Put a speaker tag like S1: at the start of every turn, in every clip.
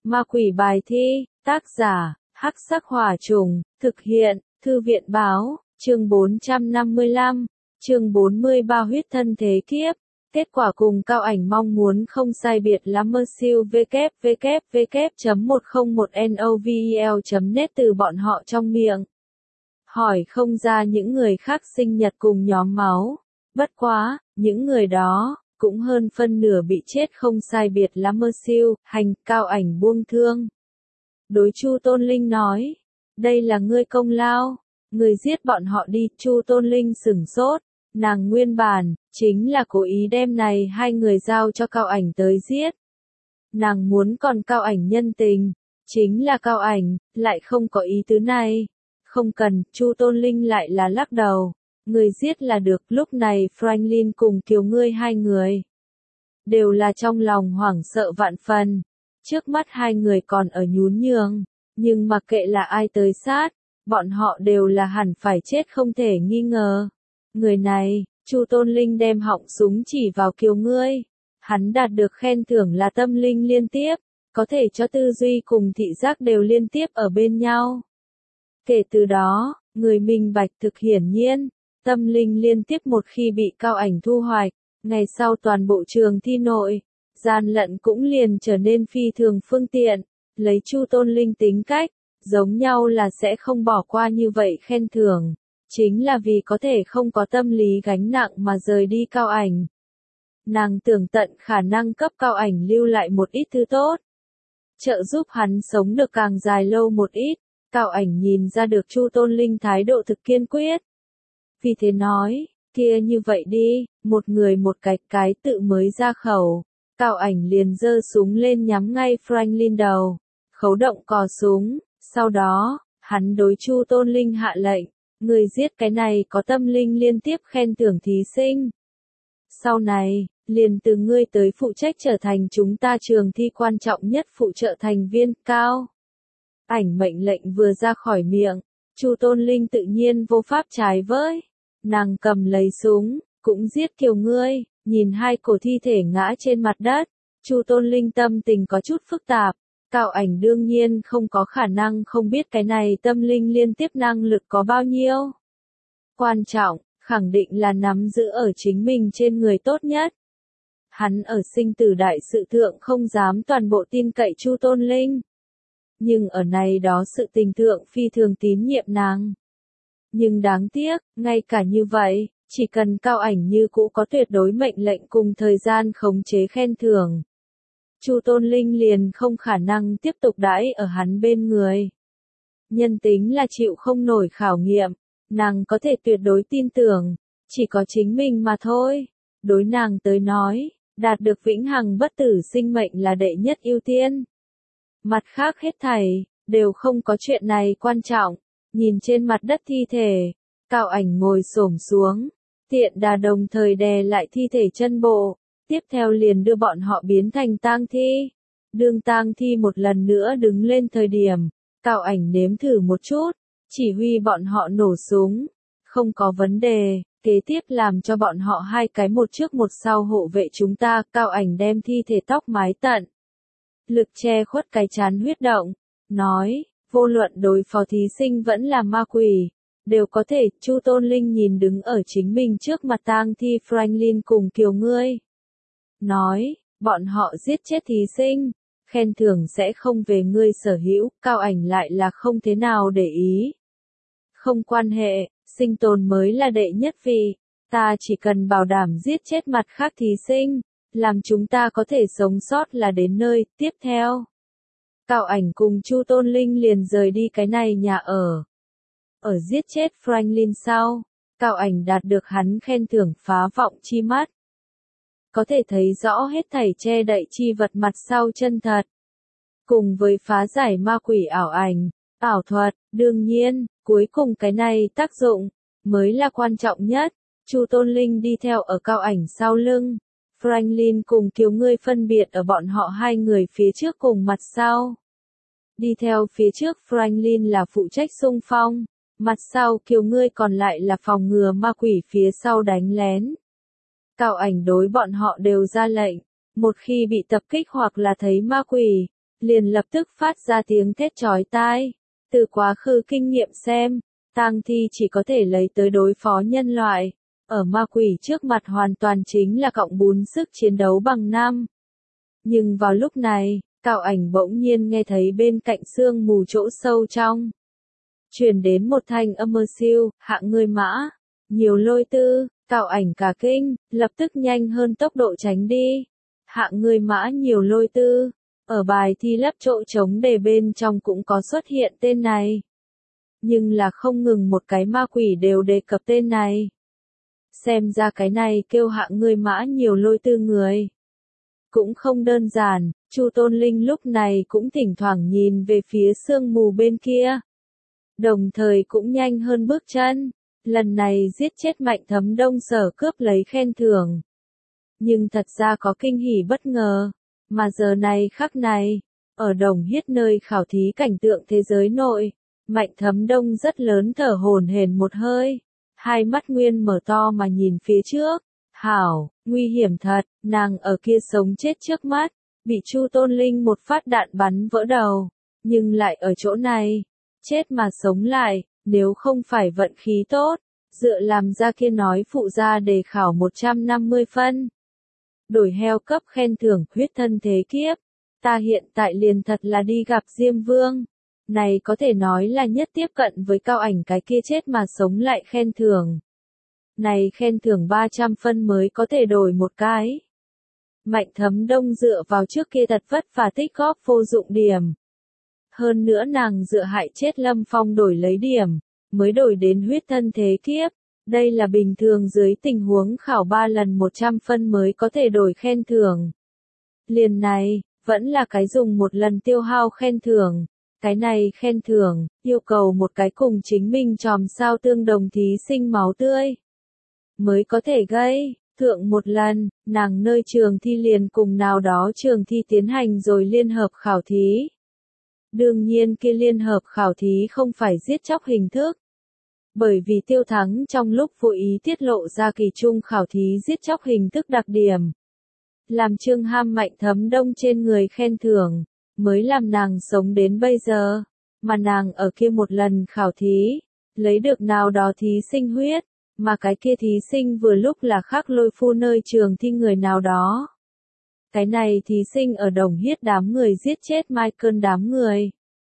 S1: Ma quỷ bài thi, tác giả, Hắc Sắc Hỏa Trùng, thực hiện, Thư viện Báo, chương 455, chương 43 huyết thân thế kiếp. Kết quả cùng Cao Ảnh mong muốn không sai biệt lắm. Siêu www.101novel.net từ bọn họ trong miệng. Hỏi không ra những người khác sinh nhật cùng nhóm máu. Bất quá, những người đó, cũng hơn phân nửa bị chết không sai biệt lắm. Siêu, hành, Cao Ảnh buông thương. Đối Chu Tôn Linh nói, đây là ngươi công lao, người giết bọn họ đi. Chu Tôn Linh sửng sốt, nàng nguyên bản, chính là cố ý đem này hai người giao cho Cao Ảnh tới giết. Nàng muốn còn Cao Ảnh nhân tình, chính là Cao Ảnh, lại không có ý tứ này. Không cần, Chu Tôn Linh lại là lắc đầu, người giết là được. Lúc này Franklin cùng Kiều ngươi hai người, đều là trong lòng hoảng sợ vạn phần. Trước mắt hai người còn ở nhún nhường, nhưng mặc kệ là ai tới sát, bọn họ đều là hẳn phải chết không thể nghi ngờ. Người này, Chu Tôn Linh đem họng súng chỉ vào Kiều ngươi. Hắn đạt được khen thưởng là tâm linh liên tiếp, có thể cho tư duy cùng thị giác đều liên tiếp ở bên nhau. Kể từ đó, người minh bạch thực hiển nhiên, tâm linh liên tiếp một khi bị Cao Ảnh thu hoạch, ngày sau toàn bộ trường thi nội, gian lận cũng liền trở nên phi thường phương tiện. Lấy Chu Tôn Linh tính cách, giống nhau là sẽ không bỏ qua như vậy khen thưởng, chính là vì có thể không có tâm lý gánh nặng mà rời đi Cao Ảnh. Nàng tưởng tận khả năng cấp Cao Ảnh lưu lại một ít thứ tốt, trợ giúp hắn sống được càng dài lâu một ít. Cao Ảnh nhìn ra được Chu Tôn Linh thái độ thực kiên quyết, vì thế nói, kia như vậy đi, một người một cái tự mới ra khẩu. Cao Ảnh liền giơ súng lên nhắm ngay Franklin đầu, khấu động cò súng, sau đó, hắn đối Chu Tôn Linh hạ lệnh, người giết cái này có tâm linh liên tiếp khen thưởng thí sinh. Sau này, liền từ ngươi tới phụ trách trở thành chúng ta trường thi quan trọng nhất phụ trợ thành viên. Cao Ảnh mệnh lệnh vừa ra khỏi miệng, Chu Tôn Linh tự nhiên vô pháp trái với. Nàng cầm lấy súng, cũng giết Kiều ngươi. Nhìn hai cổ thi thể ngã trên mặt đất, Chu Tôn Linh tâm tình có chút phức tạp. Cao Ảnh đương nhiên không có khả năng không biết cái này tâm linh liên tiếp năng lực có bao nhiêu quan trọng, khẳng định là nắm giữ ở chính mình trên người tốt nhất. Hắn ở sinh tử đại sự thượng không dám toàn bộ tin cậy Chu Tôn Linh, nhưng ở này đó sự tình thượng phi thường tín nhiệm nàng. Nhưng đáng tiếc, ngay cả như vậy, chỉ cần Cao Ảnh như cũ có tuyệt đối mệnh lệnh cùng thời gian khống chế khen thưởng, Chu Tôn Linh liền không khả năng tiếp tục đãi ở hắn bên người. Nhân tính là chịu không nổi khảo nghiệm, nàng có thể tuyệt đối tin tưởng, chỉ có chính mình mà thôi. Đối nàng tới nói, đạt được vĩnh hằng bất tử sinh mệnh là đệ nhất ưu tiên. Mặt khác hết thảy, đều không có chuyện này quan trọng. Nhìn trên mặt đất thi thể, Cao Ảnh ngồi xổm xuống, tiện đà đồng thời đè lại thi thể chân bộ, tiếp theo liền đưa bọn họ biến thành tang thi. Đương tang thi một lần nữa đứng lên thời điểm, Cao Ảnh nếm thử một chút, chỉ huy bọn họ nổ súng, không có vấn đề, kế tiếp làm cho bọn họ hai cái một trước một sau hộ vệ chúng ta. Cao Ảnh đem thi thể tóc mái tận lực che khuất cái chán huyết động, nói, vô luận đối phó thí sinh vẫn là ma quỷ, đều có thể. Chu Tôn Linh nhìn đứng ở chính mình trước mặt tang thi Franklin cùng Kiều ngươi, nói, bọn họ giết chết thí sinh, khen thưởng sẽ không về ngươi sở hữu. Cao Ảnh lại là không thế nào để ý. Không quan hệ, sinh tồn mới là đệ nhất vị, ta chỉ cần bảo đảm giết chết mặt khác thí sinh, làm chúng ta có thể sống sót là đến nơi. Tiếp theo, Cao Ảnh cùng Chu Tôn Linh liền rời đi cái này nhà ở. Ở giết chết Franklin sau, Cao Ảnh đạt được hắn khen thưởng phá vọng chi mắt. Có thể thấy rõ hết thảy che đậy chi vật mặt sau chân thật. Cùng với phá giải ma quỷ ảo ảnh, ảo thuật, đương nhiên, cuối cùng cái này tác dụng, mới là quan trọng nhất. Chu Tôn Linh đi theo ở Cao Ảnh sau lưng. Franklin cùng Kiều ngươi phân biệt ở bọn họ hai người phía trước cùng mặt sau. Đi theo phía trước Franklin là phụ trách xung phong, mặt sau Kiều ngươi còn lại là phòng ngừa ma quỷ phía sau đánh lén. Cao Ảnh đối bọn họ đều ra lệnh, một khi bị tập kích hoặc là thấy ma quỷ, liền lập tức phát ra tiếng thét chói tai. Từ quá khứ kinh nghiệm xem, tang thi chỉ có thể lấy tới đối phó nhân loại. Ở ma quỷ trước mặt hoàn toàn chính là cộng 4 sức chiến đấu bằng 5. Nhưng vào lúc này, Cao Ảnh bỗng nhiên nghe thấy bên cạnh sương mù chỗ sâu trong. Truyền đến một thanh âm mơ siêu, hạng người mã. Nhiều lôi tư, Cao Ảnh cả kinh, lập tức nhanh hơn tốc độ tránh đi. Hạng người mã nhiều lôi tư. Ở bài thi lấp chỗ trống đề bên trong cũng có xuất hiện tên này. Nhưng là không ngừng một cái ma quỷ đều đề cập tên này. Xem ra cái này kêu hạng người mã nhiều lôi tư người. Cũng không đơn giản, Chu Tôn Linh lúc này cũng thỉnh thoảng nhìn về phía sương mù bên kia. Đồng thời cũng nhanh hơn bước chân. Lần này giết chết Mạnh Thấm Đông Sở cướp lấy khen thưởng. Nhưng thật ra có kinh hỉ bất ngờ. Mà giờ này khắc này, ở Đồng Hiết nơi khảo thí cảnh tượng thế giới nội, Mạnh Thấm Đông rất lớn thở hổn hển một hơi. Hai mắt nguyên mở to mà nhìn phía trước. Hảo, nguy hiểm thật, nàng ở kia sống chết trước mắt, bị Chu Tôn Linh một phát đạn bắn vỡ đầu, nhưng lại ở chỗ này, chết mà sống lại, nếu không phải vận khí tốt, dựa làm ra kia nói phụ ra đề khảo 150 phân. Đổi heo cấp khen thưởng huyết thân thế kiếp, ta hiện tại liền thật là đi gặp Diêm Vương. Này có thể nói là nhất tiếp cận với Cao Ảnh cái kia chết mà sống lại khen thưởng. Này khen thưởng 300 phân mới có thể đổi một cái. Mạnh Thấm Đông dựa vào trước kia thật vất vả tích góp vô dụng điểm. Hơn nữa nàng dựa hại chết Lâm Phong đổi lấy điểm, mới đổi đến huyết thân thế kiếp. Đây là bình thường dưới tình huống khảo 3 lần 100 phân mới có thể đổi khen thưởng. Liền này, vẫn là cái dùng một lần tiêu hao khen thưởng. Cái này khen thưởng, yêu cầu một cái cùng chính mình chòm sao tương đồng thí sinh máu tươi. Mới có thể gây, thượng một lần, nàng nơi trường thi liền cùng nào đó trường thi tiến hành rồi liên hợp khảo thí. Đương nhiên kia liên hợp khảo thí không phải giết chóc hình thức. Bởi vì Tiêu Thắng trong lúc vô ý tiết lộ ra kỳ trung khảo thí giết chóc hình thức đặc điểm. Làm Trương Ham Mạnh Thấm Đông trên người khen thưởng, mới làm nàng sống đến bây giờ. Mà nàng ở kia một lần khảo thí, lấy được nào đó thí sinh huyết. Mà cái kia thí sinh vừa lúc là Khắc Lôi Phu nơi trường thi người nào đó. Cái này thí sinh ở Đồng Hiết đám người giết chết Michael đám người.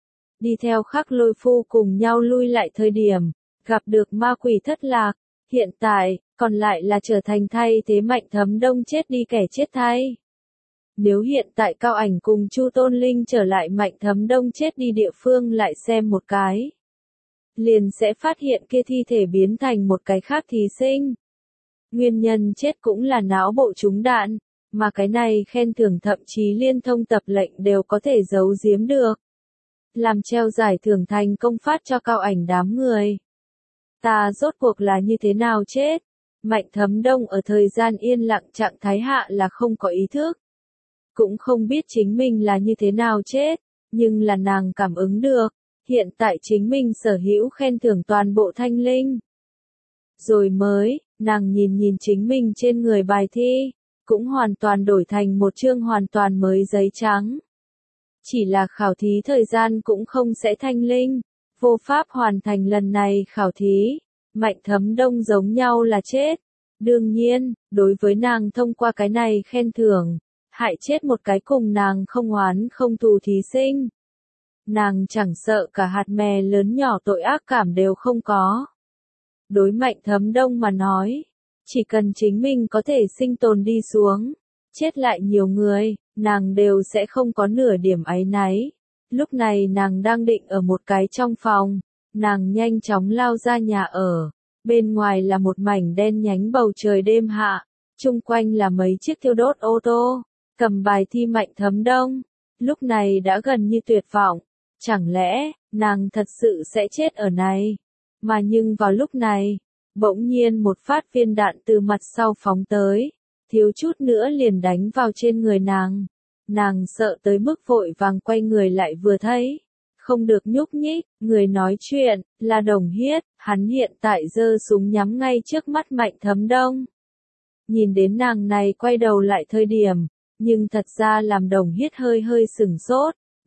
S1: Đi theo Khắc Lôi Phu cùng nhau lui lại thời điểm, gặp được ma quỷ thất lạc. Hiện tại, còn lại là trở thành thay thế Mạnh Thấm Đông chết đi kẻ chết thay. Nếu hiện tại Cao Ảnh cùng Chu Tôn Linh trở lại Mạnh Thấm Đông chết đi địa phương lại xem một cái. Liền sẽ phát hiện kia thi thể biến thành một cái khác thí sinh. Nguyên nhân chết cũng là não bộ trúng đạn, mà cái này khen thưởng thậm chí liên thông tập lệnh đều có thể giấu giếm được. Làm treo giải thưởng thành công phát cho Cao Ảnh đám người. Ta rốt cuộc là như thế nào chết? Mạnh Thấm Đông ở thời gian yên lặng trạng thái hạ là không có ý thức. Cũng không biết chính mình là như thế nào chết, nhưng là nàng cảm ứng được. Hiện tại chính mình sở hữu khen thưởng toàn bộ thanh linh. Rồi mới, nàng nhìn nhìn chính mình trên người bài thi, cũng hoàn toàn đổi thành một chương hoàn toàn mới giấy trắng. Chỉ là khảo thí thời gian cũng không sẽ thanh linh, vô pháp hoàn thành lần này khảo thí, Mạnh Thấm Đông giống nhau là chết. Đương nhiên, đối với nàng thông qua cái này khen thưởng, hại chết một cái cùng nàng không oán không thù thí sinh. Nàng chẳng sợ cả hạt mè lớn nhỏ tội ác cảm đều không có. Đối Mạnh Thấm Đông mà nói, chỉ cần chính mình có thể sinh tồn đi xuống, chết lại nhiều người, nàng đều sẽ không có nửa điểm áy náy. Lúc này nàng đang định ở một cái trong phòng, nàng nhanh chóng lao ra nhà ở. Bên ngoài là một mảnh đen nhánh bầu trời đêm hạ, chung quanh là mấy chiếc thiêu đốt ô tô, cầm bài thi Mạnh Thấm Đông. Lúc này đã gần như tuyệt vọng. Chẳng lẽ, nàng thật sự sẽ chết ở này? Mà nhưng vào lúc này, bỗng nhiên một phát viên đạn từ mặt sau phóng tới, thiếu chút nữa liền đánh vào trên người nàng. Nàng sợ tới mức vội vàng quay người lại vừa thấy. Không được nhúc nhích, người nói chuyện, là Đồng Hiết, hắn hiện tại giơ súng nhắm ngay trước mắt Mạnh Thấm Đông. Nhìn đến nàng này quay đầu lại thời điểm, nhưng thật ra làm Đồng Hiết hơi hơi sửng sốt.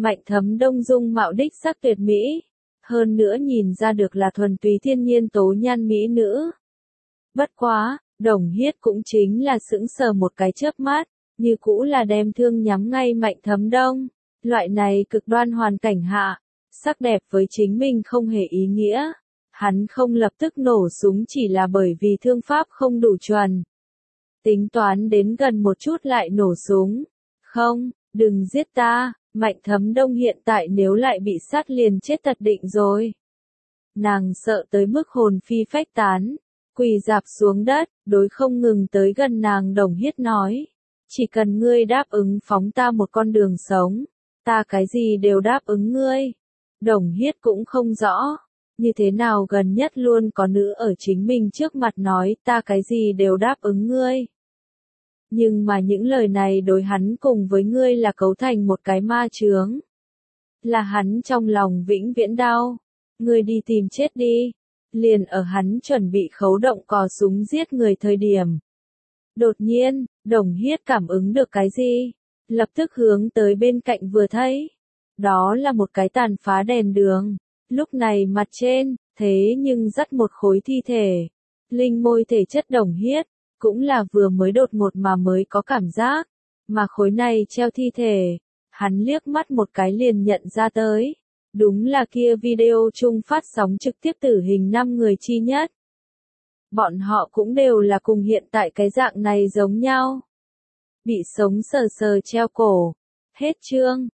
S1: Mạnh Thấm Đông dung mạo đích sắc tuyệt mỹ, hơn nữa nhìn ra được là thuần túy thiên nhiên tố nhan mỹ nữ. Bất quá, Đồng Hiết cũng chính là sững sờ một cái chớp mắt, như cũ là đem thương nhắm ngay Mạnh Thấm Đông. Loại này cực đoan hoàn cảnh hạ, sắc đẹp với chính mình không hề ý nghĩa. Hắn không lập tức nổ súng chỉ là bởi vì thương pháp không đủ chuẩn. Tính toán đến gần một chút lại nổ súng. Không, đừng giết ta, Mạnh Thấm Đông hiện tại nếu lại bị sát liền chết thật định rồi. Nàng sợ tới mức hồn phi phách tán, quỳ rạp xuống đất, đối không ngừng tới gần nàng Đồng Hiết nói. Chỉ cần ngươi đáp ứng phóng ta một con đường sống, ta cái gì đều đáp ứng ngươi. Đồng Hiết cũng không rõ, như thế nào gần nhất luôn có nữ ở chính mình trước mặt nói ta cái gì đều đáp ứng ngươi. Nhưng mà những lời này đối hắn cùng với ngươi là cấu thành một cái ma chướng. Là hắn trong lòng vĩnh viễn đau. Ngươi đi tìm chết đi. Liền ở hắn chuẩn bị khấu động cò súng giết người thời điểm. Đột nhiên, Đồng Hiết cảm ứng được cái gì? Lập tức hướng tới bên cạnh vừa thấy. Đó là một cái tàn phá đèn đường. Lúc này mặt trên, thế nhưng dắt một khối thi thể. Linh môi thể chất Đồng Hiết, cũng là vừa mới đột ngột mà mới có cảm giác. Mà khối này treo thi thể, hắn liếc mắt một cái liền nhận ra tới. Đúng là kia video chung phát sóng trực tiếp tử hình 5 người chi nhất. Bọn họ cũng đều là cùng hiện tại cái dạng này giống nhau. Bị sống sờ sờ treo cổ. Hết chương.